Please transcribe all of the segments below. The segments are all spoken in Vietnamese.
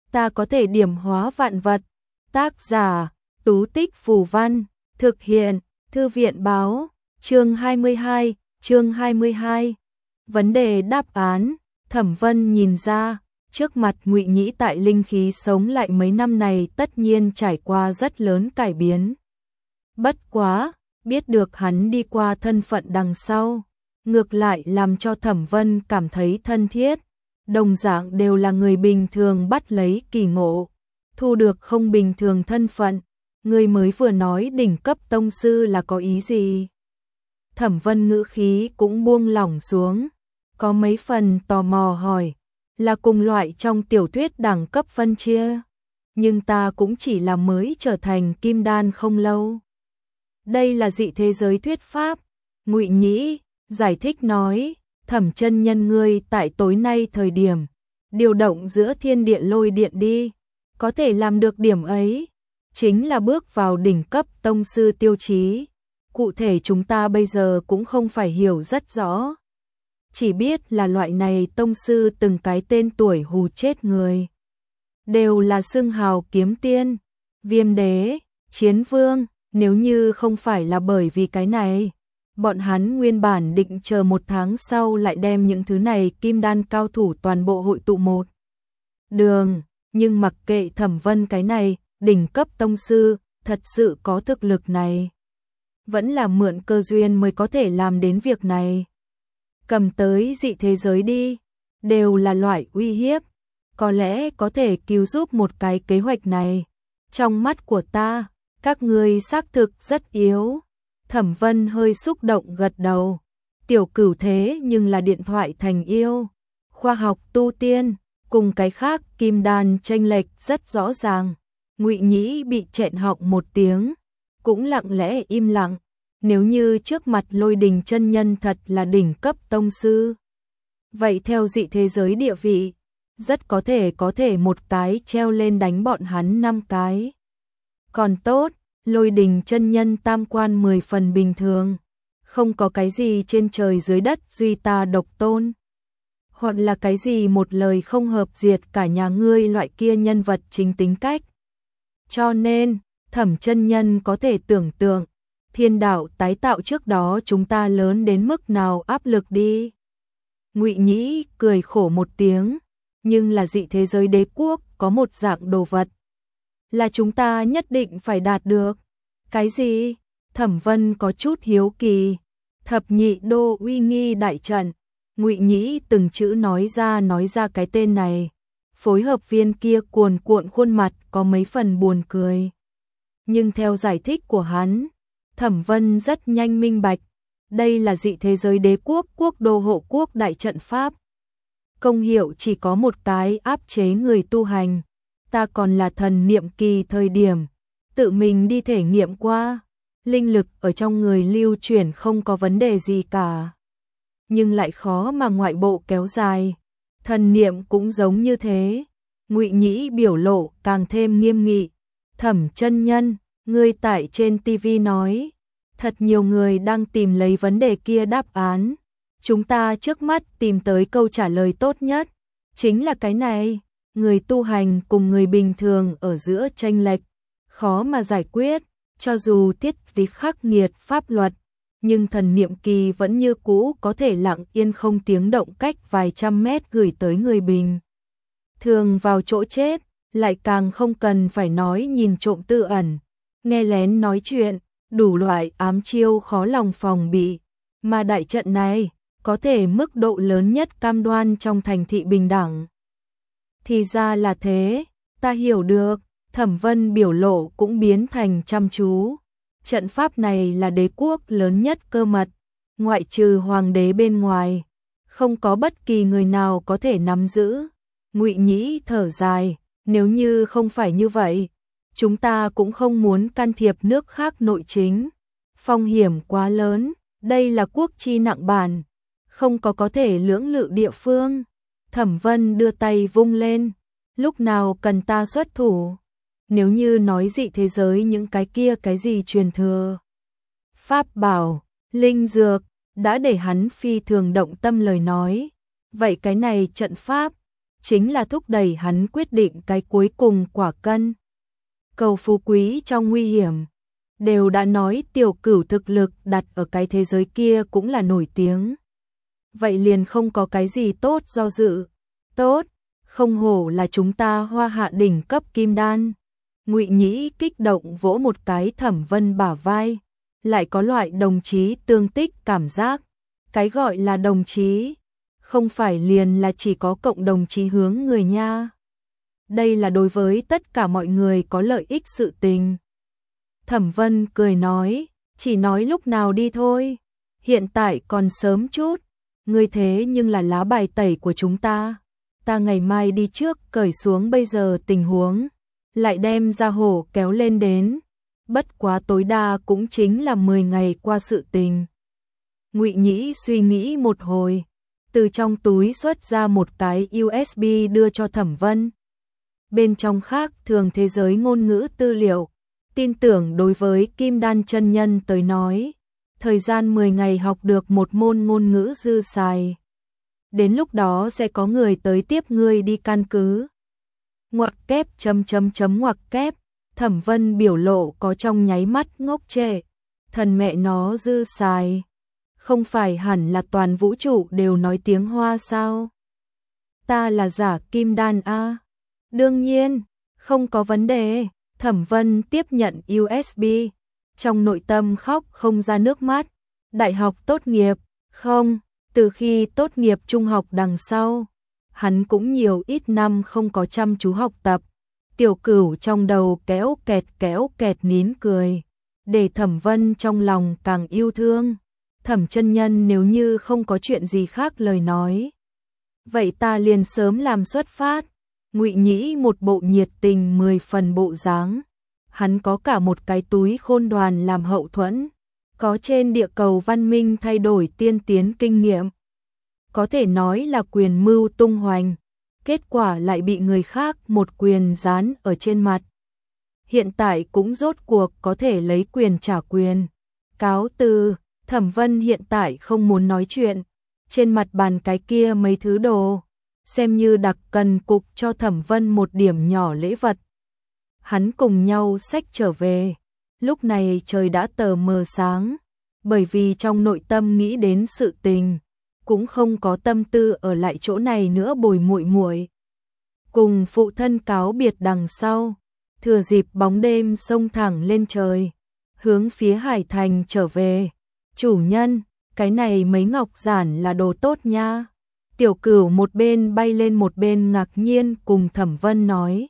ta có thể điểm hóa vạn vật. Tác giả, Tú Tích Phù Văn, thực hiện, Thư viện Báo, chương 22. Vấn đề đáp án, Thẩm Vân nhìn ra, trước mặt Ngụy Nhĩ tại linh khí sống lại mấy năm này tất nhiên trải qua rất lớn cải biến. Bất quá, biết được hắn đi qua thân phận đằng sau, ngược lại làm cho Thẩm Vân cảm thấy thân thiết, đồng dạng đều là người bình thường bắt lấy kỳ ngộ, thu được không bình thường thân phận, người mới vừa nói đỉnh cấp tông sư là có ý gì? Thẩm Vân ngữ khí cũng buông lỏng xuống, có mấy phần tò mò hỏi, là cùng loại trong tiểu thuyết đẳng cấp phân chia, nhưng ta cũng chỉ là mới trở thành kim đan không lâu. Đây là dị thế giới thuyết pháp, Ngụy Nhĩ giải thích nói, Thẩm chân nhân ngươi tại tối nay thời điểm, điều động giữa thiên địa lôi điện đi, có thể làm được điểm ấy, chính là bước vào đỉnh cấp tông sư tiêu chí. Cụ thể chúng ta bây giờ cũng không phải hiểu rất rõ, chỉ biết là loại này tông sư từng cái tên tuổi hù chết người. Đều là xưng hào kiếm tiên, viêm đế, chiến vương, nếu như không phải là bởi vì cái này, bọn hắn nguyên bản định chờ một tháng sau lại đem những thứ này kim đan cao thủ toàn bộ hội tụ một đường, nhưng mặc kệ Thẩm Vân cái này, đỉnh cấp tông sư, thật sự có thực lực này. Vẫn là mượn cơ duyên mới có thể làm đến việc này. Cầm tới dị thế giới đi, đều là loại uy hiếp, có lẽ có thể cứu giúp một cái kế hoạch này. Trong mắt của ta, các ngươi xác thực rất yếu. Thẩm Vân hơi xúc động gật đầu. Tiểu Cửu thế nhưng là điện thoại thành yêu. Khoa học tu tiên, cùng cái khác kim đan chênh lệch rất rõ ràng. Ngụy Nhĩ bị chẹn họng một tiếng, cũng lặng lẽ im lặng. Nếu như trước mặt Lôi Đình chân nhân thật là đỉnh cấp tông sư, vậy theo dị thế giới địa vị, rất có thể một cái treo lên đánh bọn hắn 5 cái. Còn tốt, Lôi Đình chân nhân tam quan 10 phần bình thường, không có cái gì trên trời dưới đất duy ta độc tôn, hoặc là cái gì một lời không hợp diệt cả nhà ngươi loại kia nhân vật chính tính cách. Cho nên, Thẩm chân nhân có thể tưởng tượng, thiên đạo tái tạo trước đó chúng ta lớn đến mức nào áp lực đi. Ngụy Nhĩ cười khổ một tiếng, nhưng là dị thế giới đế quốc có một dạng đồ vật, là chúng ta nhất định phải đạt được. Cái gì? Thẩm Vân có chút hiếu kỳ. Thập nhị đô uy nghi đại trận. Ngụy Nhĩ từng chữ nói ra cái tên này. Phối hợp viên kia cuồn cuộn khuôn mặt có mấy phần buồn cười. Nhưng theo giải thích của hắn, Thẩm Vân rất nhanh minh bạch, đây là dị thế giới đế quốc quốc đô hộ quốc đại trận pháp. Công hiệu chỉ có một cái, áp chế người tu hành. Ta còn là thần niệm kỳ thời điểm, tự mình đi thể nghiệm qua, linh lực ở trong người lưu chuyển không có vấn đề gì cả. Nhưng lại khó mà ngoại bộ kéo dài, thần niệm cũng giống như thế. Ngụy Nhĩ biểu lộ càng thêm nghiêm nghị. Thẩm chân nhân, ngươi tại trên TV nói, thật nhiều người đang tìm lấy vấn đề kia đáp án. Chúng ta trước mắt tìm tới câu trả lời tốt nhất, chính là cái này. Người tu hành cùng người bình thường ở giữa chênh lệch, khó mà giải quyết, cho dù tiết tí khắc nghiệt pháp luật, nhưng thần niệm kỳ vẫn như cũ có thể lặng yên không tiếng động cách vài trăm mét gửi tới người bình thường vào chỗ chết, lại càng không cần phải nói nhìn trộm tự ẩn, nghe lén nói chuyện, đủ loại ám chiêu khó lòng phòng bị, mà đại trận này có thể mức độ lớn nhất cam đoan trong thành thị bình đẳng. Thì ra là thế, ta hiểu được. Thẩm Vân biểu lộ cũng biến thành chăm chú. Trận pháp này là đế quốc lớn nhất cơ mật, ngoại trừ hoàng đế bên ngoài, không có bất kỳ người nào có thể nắm giữ. Ngụy Nhĩ thở dài, nếu như không phải như vậy, chúng ta cũng không muốn can thiệp nước khác nội chính. Phong hiểm quá lớn, đây là quốc chi nặng bản, không có thể lưỡng lự địa phương. Thẩm Vân đưa tay vung lên, lúc nào cần ta xuất thủ. Nếu như nói dị thế giới những cái kia cái gì truyền thừa, pháp bảo, linh dược, đã để hắn phi thường động tâm lời nói. Vậy cái này trận pháp, chính là thúc đẩy hắn quyết định cái cuối cùng quả cân. Cầu phú quý trong nguy hiểm. Đều đã nói Tiểu Cửu thực lực đặt ở cái thế giới kia cũng là nổi tiếng. Vậy liền không có cái gì tốt do dự. Tốt, không hổ là chúng ta Hoa Hạ đỉnh cấp kim đan. Ngụy Nhĩ kích động vỗ một cái Thẩm Vân bả vai, lại có loại đồng chí tương tích cảm giác. Cái gọi là đồng chí, không phải liền là chỉ có cộng đồng chí hướng người nha. Đây là đối với tất cả mọi người có lợi ích sự tình. Thẩm Vân cười nói, chỉ nói lúc nào đi thôi, hiện tại còn sớm chút, ngươi thế nhưng là lá bài tẩy của chúng ta. Ta ngày mai đi trước cởi xuống bây giờ tình huống, lại đem ra hổ kéo lên đến, bất quá tối đa cũng chính là 10 ngày qua sự tình. Ngụy Nhĩ suy nghĩ một hồi, từ trong túi xuất ra một cái USB đưa cho Thẩm Vân. Bên trong khác thường thế giới ngôn ngữ tư liệu, tin tưởng đối với Kim Đan chân nhân tới nói, thời gian 10 ngày học được một môn ngôn ngữ dư xài. Đến lúc đó sẽ có người tới tiếp ngươi đi căn cứ. Ngoặc kép ngoặc kép, Thẩm Vân biểu lộ có trong nháy mắt ngốc trệ. Thần mẹ nó dư xài. Không phải hẳn là toàn vũ trụ đều nói tiếng Hoa sao? Ta là giả Kim Đan a. Đương nhiên, không có vấn đề. Thẩm Vân tiếp nhận USB, trong nội tâm khóc không ra nước mắt. Đại học tốt nghiệp, không, từ khi tốt nghiệp trung học đằng sau, hắn cũng nhiều ít năm không có chăm chú học tập. Tiểu Cửu trong đầu kéo kẹt nín cười, để Thẩm Vân trong lòng càng yêu thương. Thẩm chân nhân nếu như không có chuyện gì khác lời nói, vậy ta liền sớm làm xuất phát. Ngụy Nhĩ một bộ nhiệt tình 10 phần bộ dáng, hắn có cả một cái túi khôn đoàn làm hậu thuẫn, có trên địa cầu văn minh thay đổi tiên tiến kinh nghiệm, có thể nói là quyền mưu tung hoành, kết quả lại bị người khác một quyền dán ở trên mặt. Hiện tại cũng rốt cuộc có thể lấy quyền trả quyền. Cáo từ. Thẩm Vân hiện tại không muốn nói chuyện, trên mặt bàn cái kia mấy thứ đồ, xem như đặc cần cục cho Thẩm Vân một điểm nhỏ lễ vật. Hắn cùng nhau xách trở về, lúc này trời đã tờ mờ sáng, bởi vì trong nội tâm nghĩ đến sự tình, cũng không có tâm tư ở lại chỗ này nữa bồi muội muội. Cùng phụ thân cáo biệt đằng sau, thừa dịp bóng đêm xông thẳng lên trời, hướng phía Hải Thành trở về. Chủ nhân, cái này mấy ngọc giản là đồ tốt nha. Tiểu Cửu một bên bay lên một bên ngạc nhiên cùng Thẩm Vân nói.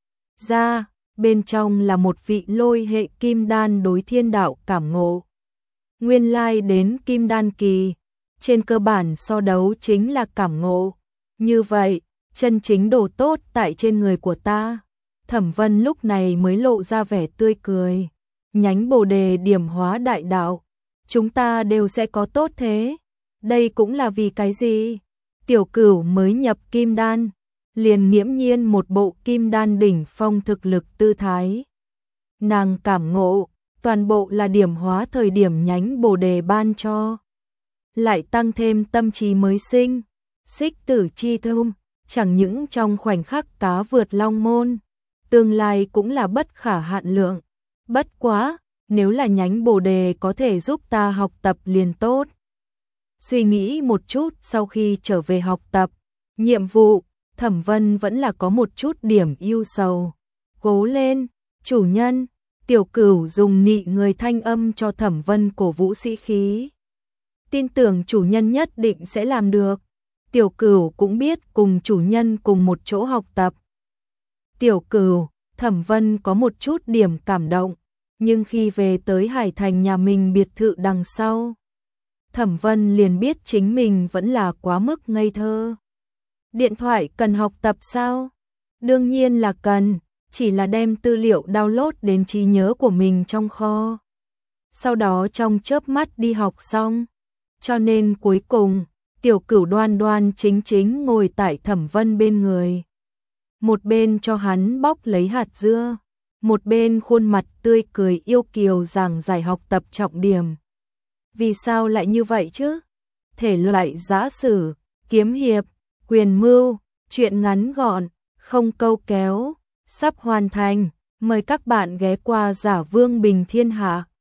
Ra, bên trong là một vị lôi hệ kim đan đối thiên đạo cảm ngộ. Nguyên lai đến kim đan kỳ, trên cơ bản so đấu chính là cảm ngộ. Như vậy, chân chính đồ tốt tại trên người của ta. Thẩm Vân lúc này mới lộ ra vẻ tươi cười. Nhánh bồ đề điểm hóa đại đạo. Chúng ta đều sẽ có tốt thế. Đây cũng là vì cái gì? Tiểu Cửu mới nhập kim đan, liền nghiễm nhiên một bộ kim đan đỉnh phong thực lực tư thái. Nàng cảm ngộ, toàn bộ là điểm hóa thời điểm nhánh bồ đề ban cho. Lại tăng thêm tâm trí mới sinh, xích tử chi thum, chẳng những trong khoảnh khắc cá vượt long môn, tương lai cũng là bất khả hạn lượng. Bất quá, nếu là nhánh bồ đề có thể giúp ta học tập liền tốt. Suy nghĩ một chút sau khi trở về học tập, nhiệm vụ, Thẩm Vân vẫn là có một chút điểm ưu sầu. Cố lên, chủ nhân, Tiểu Cửu dùng nị người thanh âm cho Thẩm Vân cổ vũ sĩ khí. Tin tưởng chủ nhân nhất định sẽ làm được. Tiểu Cửu cũng biết cùng chủ nhân cùng một chỗ học tập. Tiểu Cửu, Thẩm Vân có một chút điểm cảm động. Nhưng khi về tới Hải Thành nhà mình biệt thự đằng sau, Thẩm Vân liền biết chính mình vẫn là quá mức ngây thơ. Điện thoại cần học tập sao? Đương nhiên là cần, chỉ là đem tư liệu download đến trí nhớ của mình trong kho. Sau đó trong chớp mắt đi học xong. Cho nên cuối cùng, Tiểu Cửu đoan đoan chính chính ngồi tại Thẩm Vân bên người. Một bên cho hắn bóc lấy hạt dưa, một bên khuôn mặt tươi cười yêu kiều giảng giải học tập trọng điểm. Vì sao lại như vậy chứ? Thể loại giã sử, kiếm hiệp, quyền mưu, Chuyện ngắn gọn, không câu kéo, sắp hoàn thành. Mời các bạn ghé qua Giả Vương Bình Thiên Hạ.